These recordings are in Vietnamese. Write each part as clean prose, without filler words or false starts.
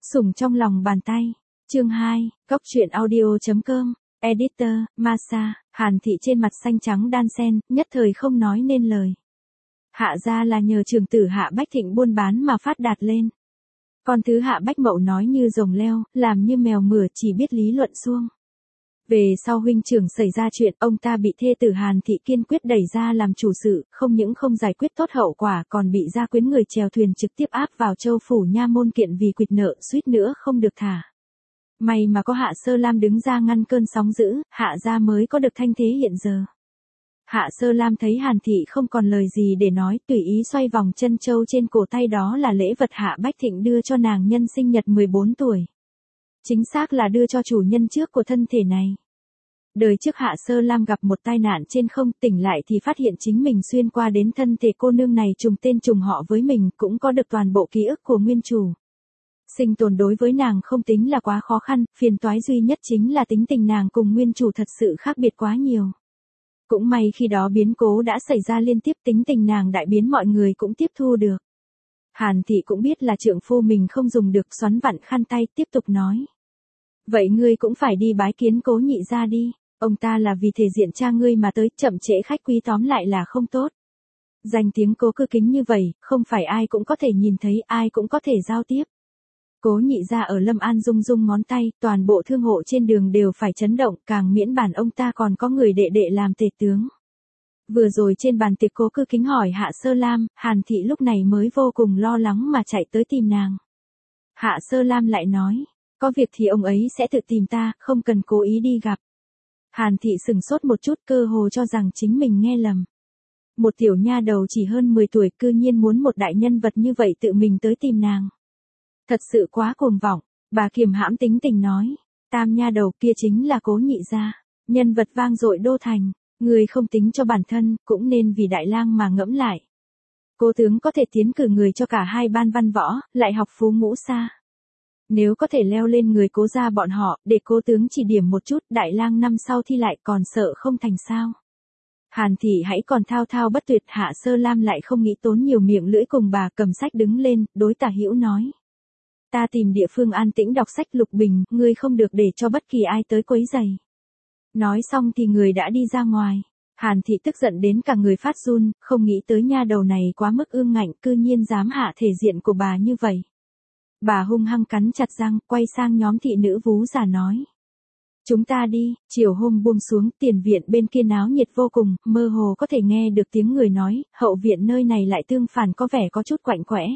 Sủng trong lòng bàn tay. Chương 2, Cóc truyện audio.com. Editor, Masa. Hàn Thị trên mặt xanh trắng đan xen, nhất thời không nói nên lời. Hạ gia là nhờ trưởng tử Hạ Bách Thịnh buôn bán mà phát đạt lên. Con thứ Hạ Bách Mậu nói như rồng leo, làm như mèo mửa, chỉ biết lý luận suông. Về sau huynh trưởng xảy ra chuyện, ông ta bị thê tử Hàn Thị kiên quyết đẩy ra làm chủ sự, không những không giải quyết tốt hậu quả còn bị gia quyến người chèo thuyền trực tiếp áp vào Châu phủ nha môn kiện vì quỵt nợ, suýt nữa không được thả. May mà có Hạ Sơ Lam đứng ra ngăn cơn sóng dữ, Hạ gia mới có được thanh thế hiện giờ. Hạ Sơ Lam thấy Hàn Thị không còn lời gì để nói, tùy ý xoay vòng chân châu trên cổ tay, đó là lễ vật Hạ Bách Thịnh đưa cho nàng nhân sinh nhật 14 tuổi. Chính xác là đưa cho chủ nhân trước của thân thể này. Đời trước Hạ Sơ Lam gặp một tai nạn trên không, tỉnh lại thì phát hiện chính mình xuyên qua đến thân thể cô nương này trùng tên trùng họ với mình, cũng có được toàn bộ ký ức của nguyên chủ. Sinh tồn đối với nàng không tính là quá khó khăn, phiền toái duy nhất chính là tính tình nàng cùng nguyên chủ thật sự khác biệt quá nhiều. Cũng may khi đó biến cố đã xảy ra liên tiếp, tính tình nàng đại biến, mọi người cũng tiếp thu được. Hàn Thị cũng biết là trượng phu mình không dùng được, xoắn vặn khăn tay, tiếp tục nói. Vậy ngươi cũng phải đi bái kiến Cố nhị gia đi, ông ta là vì thể diện cha ngươi mà tới, chậm trễ khách quý tóm lại là không tốt. Danh tiếng Cố Cư Kính như vậy, không phải ai cũng có thể nhìn thấy, ai cũng có thể giao tiếp. Cố nhị gia ở Lâm An rung rung ngón tay, toàn bộ thương hộ trên đường đều phải chấn động, càng miễn bản ông ta còn có người đệ đệ làm tể tướng. Vừa rồi trên bàn tiệc Cố Cư Kính hỏi Hạ Sơ Lam, Hàn Thị lúc này mới vô cùng lo lắng mà chạy tới tìm nàng. Hạ Sơ Lam lại nói, có việc thì ông ấy sẽ tự tìm ta, không cần cố ý đi gặp. Hàn Thị sừng sốt một chút, cơ hồ cho rằng chính mình nghe lầm. Một tiểu nha đầu chỉ hơn 10 tuổi cư nhiên muốn một đại nhân vật như vậy tự mình tới tìm nàng. Thật sự quá cuồng vọng, bà kiềm hãm tính tình nói, tam nha đầu kia chính là Cố nhị gia, nhân vật vang dội đô thành, người không tính cho bản thân, cũng nên vì đại lang mà ngẫm lại. Cố tướng có thể tiến cử người cho cả hai ban văn võ, lại học phú ngũ xa. Nếu có thể leo lên người Cố gia bọn họ, để Cố tướng chỉ điểm một chút, đại lang năm sau thi lại còn sợ không thành sao. Hàn Thị hãy còn thao thao bất tuyệt, Hạ Sơ Lam lại không nghĩ tốn nhiều miệng lưỡi cùng bà, cầm sách đứng lên, đối Tả Hữu nói. Ta tìm địa phương an tĩnh đọc sách. Lục Bình, ngươi không được để cho bất kỳ ai tới quấy rầy. Nói xong thì người đã đi ra ngoài. Hàn Thị tức giận đến cả người phát run, không nghĩ tới nha đầu này quá mức ương ngạnh, cư nhiên dám hạ thể diện của bà như vậy. Bà hung hăng cắn chặt răng, quay sang nhóm thị nữ vú giả nói. Chúng ta đi. Chiều hôm buông xuống, tiền viện bên kia náo nhiệt vô cùng, mơ hồ có thể nghe được tiếng người nói, hậu viện nơi này lại tương phản, có vẻ có chút quạnh quẽ.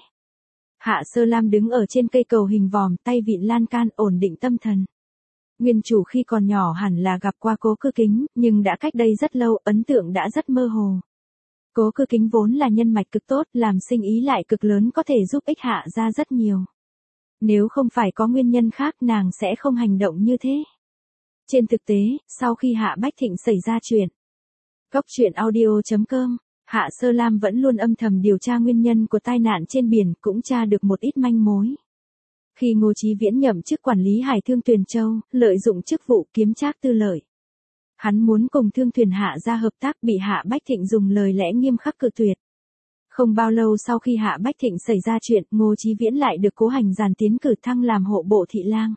Hạ Sơ Lam đứng ở trên cây cầu hình vòm, tay vịn lan can, ổn định tâm thần. Nguyên chủ khi còn nhỏ hẳn là gặp qua Cố Cư Kính, nhưng đã cách đây rất lâu, ấn tượng đã rất mơ hồ. Cố Cư Kính vốn là nhân mạch cực tốt, làm sinh ý lại cực lớn, có thể giúp ích Hạ gia rất nhiều. Nếu không phải có nguyên nhân khác, nàng sẽ không hành động như thế. Trên thực tế, sau khi Hạ Bách Thịnh xảy ra chuyện, Cóc truyện audio.com, Hạ Sơ Lam vẫn luôn âm thầm điều tra nguyên nhân của tai nạn trên biển, cũng tra được một ít manh mối. Khi Ngô Chí Viễn nhậm chức quản lý hải thương Tuyền Châu, lợi dụng chức vụ kiếm trác tư lợi. Hắn muốn cùng thương thuyền Hạ gia hợp tác, bị Hạ Bách Thịnh dùng lời lẽ nghiêm khắc cự tuyệt. Không bao lâu sau khi Hạ Bách Thịnh xảy ra chuyện, Ngô Chí Viễn lại được Cố Hành Giàn tiến cử thăng làm hộ bộ thị lang.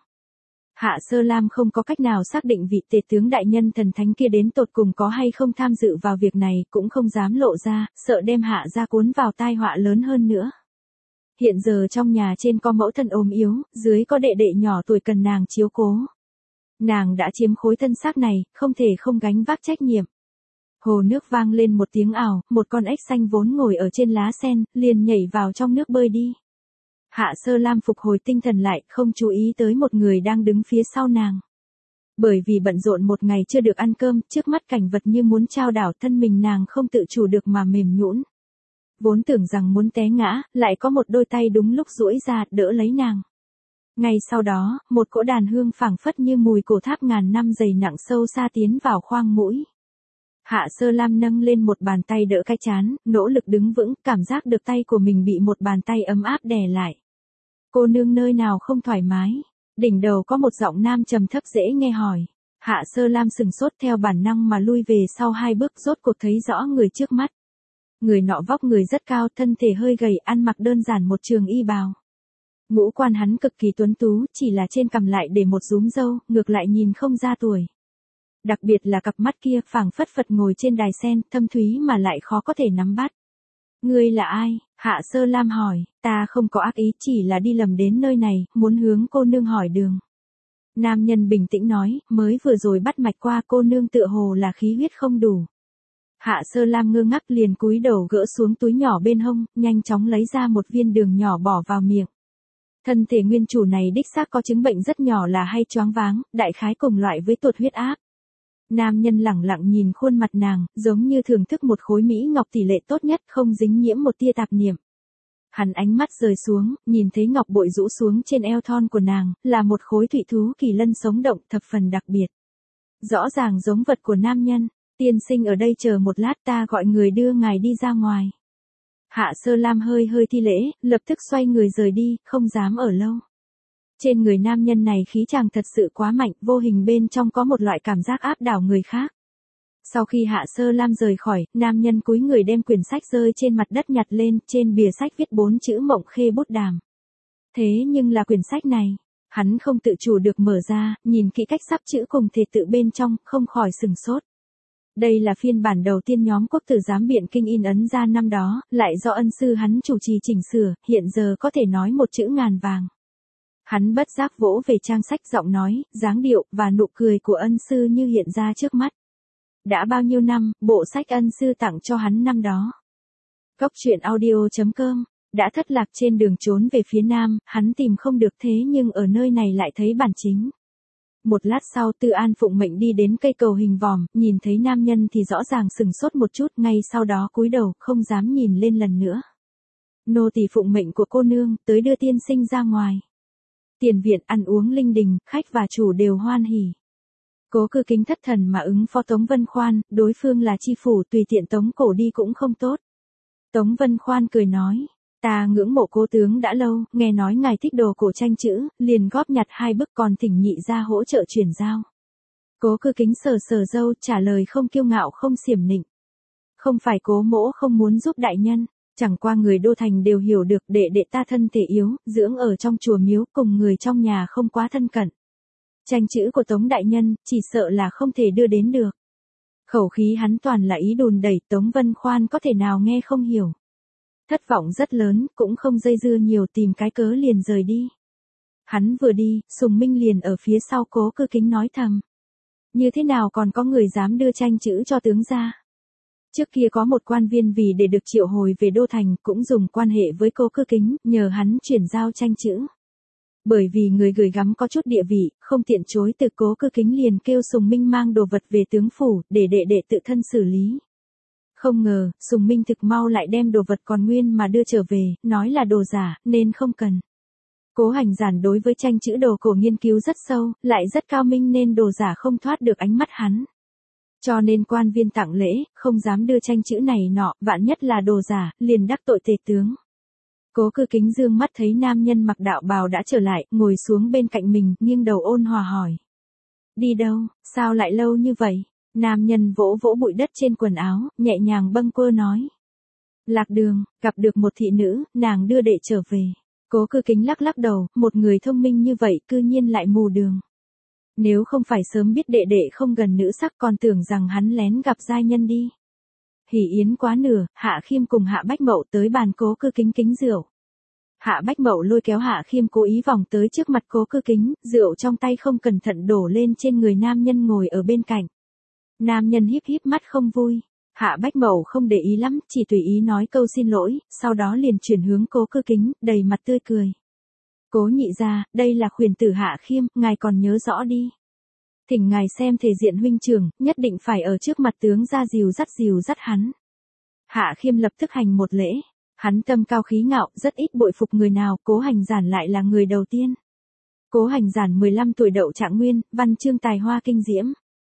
Hạ Sơ Lam không có cách nào xác định vị tể tướng đại nhân thần thánh kia đến tột cùng có hay không tham dự vào việc này, cũng không dám lộ ra, sợ đem Hạ gia cuốn vào tai họa lớn hơn nữa. Hiện giờ trong nhà trên có mẫu thân ốm yếu, dưới có đệ đệ nhỏ tuổi cần nàng chiếu cố. Nàng đã chiếm khối thân xác này, không thể không gánh vác trách nhiệm. Hồ nước vang lên một tiếng ào, một con ếch xanh vốn ngồi ở trên lá sen, liền nhảy vào trong nước bơi đi. Hạ Sơ Lam phục hồi tinh thần lại, không chú ý tới một người đang đứng phía sau nàng. Bởi vì bận rộn một ngày chưa được ăn cơm, trước mắt cảnh vật như muốn trao đảo, thân mình nàng không tự chủ được mà mềm nhũn. Vốn tưởng rằng muốn té ngã, lại có một đôi tay đúng lúc duỗi ra, đỡ lấy nàng. Ngay sau đó, một cỗ đàn hương phảng phất như mùi cổ tháp ngàn năm dày nặng sâu xa tiến vào khoang mũi. Hạ Sơ Lam nâng lên một bàn tay đỡ cái trán, nỗ lực đứng vững, cảm giác được tay của mình bị một bàn tay ấm áp đè lại. Cô nương nơi nào không thoải mái? Đỉnh đầu có một giọng nam trầm thấp dễ nghe hỏi. Hạ Sơ Lam sừng sốt, theo bản năng mà lui về sau 2 bước, rốt cuộc thấy rõ người trước mắt. Người nọ vóc người rất cao, thân thể hơi gầy, ăn mặc đơn giản một trường y bào. Ngũ quan hắn cực kỳ tuấn tú, chỉ là trên cằm lại để một rúm râu, ngược lại nhìn không ra tuổi. Đặc biệt là cặp mắt kia phảng phất Phật ngồi trên đài sen, thâm thúy mà lại khó có thể nắm bắt. Ngươi là ai? Hạ Sơ Lam hỏi, ta không có ác ý, chỉ là đi lầm đến nơi này, muốn hướng cô nương hỏi đường. Nam nhân bình tĩnh nói, mới vừa rồi bắt mạch qua, cô nương tựa hồ là khí huyết không đủ. Hạ Sơ Lam ngơ ngác liền cúi đầu gỡ xuống túi nhỏ bên hông, nhanh chóng lấy ra một viên đường nhỏ bỏ vào miệng. Thân thể nguyên chủ này đích xác có chứng bệnh rất nhỏ là hay choáng váng, đại khái cùng loại với tụt huyết áp. Nam nhân lẳng lặng nhìn khuôn mặt nàng, giống như thưởng thức một khối mỹ ngọc tỷ lệ tốt nhất, không dính nhiễm một tia tạp niệm. Hắn ánh mắt rời xuống, nhìn thấy ngọc bội rũ xuống trên eo thon của nàng, là một khối thủy thú kỳ lân sống động thập phần đặc biệt. Rõ ràng giống vật của nam nhân, tiên sinh ở đây chờ một lát, ta gọi người đưa ngài đi ra ngoài. Hạ Sơ Lam hơi thi lễ, lập tức xoay người rời đi, không dám ở lâu. Trên người nam nhân này khí chàng thật sự quá mạnh, vô hình bên trong có một loại cảm giác áp đảo người khác. Sau khi Hạ Sơ Lam rời khỏi, nam nhân cúi người đem quyển sách rơi trên mặt đất nhặt lên, trên bìa sách viết 4 chữ Mộng Khê bút đàm. Thế nhưng là quyển sách này, hắn không tự chủ được mở ra, nhìn kỹ cách sắp chữ cùng thể tự bên trong, không khỏi sừng sốt. Đây là phiên bản đầu tiên nhóm Quốc Tử Giám Biện Kinh in ấn ra năm đó, lại do ân sư hắn chủ trì chỉnh sửa, hiện giờ có thể nói một chữ ngàn vàng. Hắn bất giác vỗ về trang sách, giọng nói, dáng điệu và nụ cười của ân sư như hiện ra trước mắt. Đã bao nhiêu năm, bộ sách ân sư tặng cho hắn năm đó. Cốc truyện audio.com, đã thất lạc trên đường trốn về phía nam, hắn tìm không được, thế nhưng ở nơi này lại thấy bản chính. Một lát sau Tư An phụng mệnh đi đến cây cầu hình vòm, nhìn thấy nam nhân thì rõ ràng sừng sốt một chút, ngay sau đó cúi đầu, không dám nhìn lên lần nữa. Nô tỳ phụng mệnh của cô nương, tới đưa tiên sinh ra ngoài. Tiền viện ăn uống linh đình, khách và chủ đều hoan hỉ. Cố Cư Kính thất thần mà ứng phó Tống Vân Khoan, đối phương là chi phủ, tùy tiện tống cổ đi cũng không tốt. Tống Vân Khoan cười nói, ta ngưỡng mộ cố tướng đã lâu, nghe nói ngài thích đồ cổ tranh chữ, liền góp nhặt 2 bức, còn thỉnh nhị ra hỗ trợ chuyển giao. Cố Cư Kính sờ râu, trả lời không kiêu ngạo không xiểm nịnh. Không phải cố mỗ không muốn giúp đại nhân, chẳng qua người đô thành đều hiểu được đệ đệ ta thân thể yếu, dưỡng ở trong chùa miếu, cùng người trong nhà không quá thân cận. Tranh chữ của Tống đại nhân, chỉ sợ là không thể đưa đến được. Khẩu khí hắn toàn là ý đùn đẩy, Tống Vân Khoan có thể nào nghe không hiểu. Thất vọng rất lớn, cũng không dây dưa nhiều, tìm cái cớ liền rời đi. Hắn vừa đi, Sùng Minh liền ở phía sau Cố Cư Kính nói thầm. Như thế nào còn có người dám đưa tranh chữ cho tướng ra? Trước kia có một quan viên vì để được triệu hồi về đô thành, cũng dùng quan hệ với Cố Cư Kính, nhờ hắn chuyển giao tranh chữ. Bởi vì người gửi gắm có chút địa vị, không tiện chối từ, Cố Cư Kính liền kêu Sùng Minh mang đồ vật về tướng phủ, để đệ đệ tự thân xử lý. Không ngờ, Sùng Minh thực mau lại đem đồ vật còn nguyên mà đưa trở về, nói là đồ giả, nên không cần. Cố Hành Giản đối với tranh chữ đồ cổ nghiên cứu rất sâu, lại rất cao minh nên đồ giả không thoát được ánh mắt hắn. Cho nên quan viên tặng lễ, không dám đưa tranh chữ này nọ, vạn nhất là đồ giả, liền đắc tội tề tướng. Cố Cư Kính dương mắt thấy nam nhân mặc đạo bào đã trở lại, ngồi xuống bên cạnh mình, nghiêng đầu ôn hòa hỏi. Đi đâu, sao lại lâu như vậy? Nam nhân vỗ vỗ bụi đất trên quần áo, nhẹ nhàng bâng quơ nói. Lạc đường, gặp được một thị nữ, nàng đưa đệ trở về. Cố Cư Kính lắc đầu, một người thông minh như vậy cư nhiên lại mù đường. Nếu không phải sớm biết đệ đệ không gần nữ sắc, còn tưởng rằng hắn lén gặp giai nhân đi. Hỉ yến quá nửa, Hạ Khiêm cùng Hạ Bách Mậu tới bàn Cố Cư Kính kính rượu. Hạ Bách Mậu lôi kéo Hạ Khiêm cố ý vòng tới trước mặt Cố Cư Kính, rượu trong tay không cẩn thận đổ lên trên người nam nhân ngồi ở bên cạnh. Nam nhân híp híp mắt không vui. Hạ Bách Mậu không để ý lắm, chỉ tùy ý nói câu xin lỗi, sau đó liền chuyển hướng Cố Cư Kính, đầy mặt tươi cười. Cố nhị gia, đây là khuyển tử Hạ Khiêm, ngài còn nhớ rõ đi. Thỉnh ngài xem thể diện huynh trưởng, nhất định phải ở trước mặt tướng ra dìu dắt hắn. Hạ Khiêm lập tức hành một lễ. Hắn tâm cao khí ngạo, rất ít bội phục người nào, Cố Hành Giản lại là người đầu tiên. Cố Hành Giản 15 tuổi đậu trạng nguyên, văn chương tài hoa kinh diễm.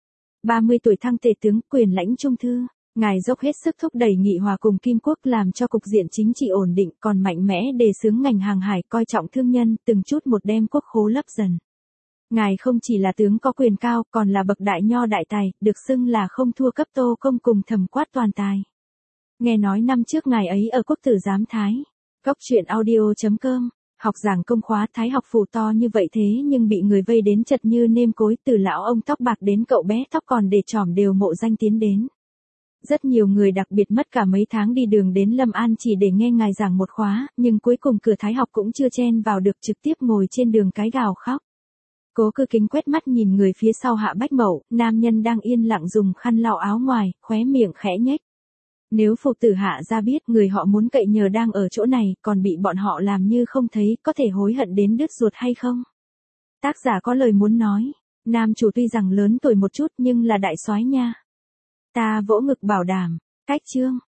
30 tuổi thăng tề tướng, quyền lãnh trung thư. Ngài dốc hết sức thúc đẩy nghị hòa cùng Kim Quốc, làm cho cục diện chính trị ổn định, còn mạnh mẽ đề xướng ngành hàng hải, coi trọng thương nhân, từng chút một đem quốc khố lấp dần. Ngài không chỉ là tướng có quyền cao, còn là bậc đại nho đại tài, được xưng là không thua cấp Tô Công cùng Thẩm Quát toàn tài. Nghe nói năm trước ngài ấy ở Quốc Tử Giám Thái. Cốc truyện audio.com Học giảng công khóa Thái học phủ to như vậy thế nhưng bị người vây đến chật như nêm cối, từ lão ông tóc bạc đến cậu bé tóc còn để trỏm đều mộ danh tiến đến. Rất nhiều người đặc biệt mất cả mấy tháng đi đường đến Lâm An chỉ để nghe ngài giảng một khóa, nhưng cuối cùng cửa Thái học cũng chưa chen vào được, trực tiếp ngồi trên đường cái gào khóc. Cố Cư Kính quét mắt nhìn người phía sau Hạ Bách Mậu, nam nhân đang yên lặng dùng khăn lau áo ngoài, khóe miệng khẽ nhếch. Nếu phụ tử Hạ gia biết người họ muốn cậy nhờ đang ở chỗ này, còn bị bọn họ làm như không thấy, có thể hối hận đến đứt ruột hay không? Tác giả có lời muốn nói, nam chủ tuy rằng lớn tuổi một chút nhưng là đại soái nha. Ta vỗ ngực bảo đảm, cách chương.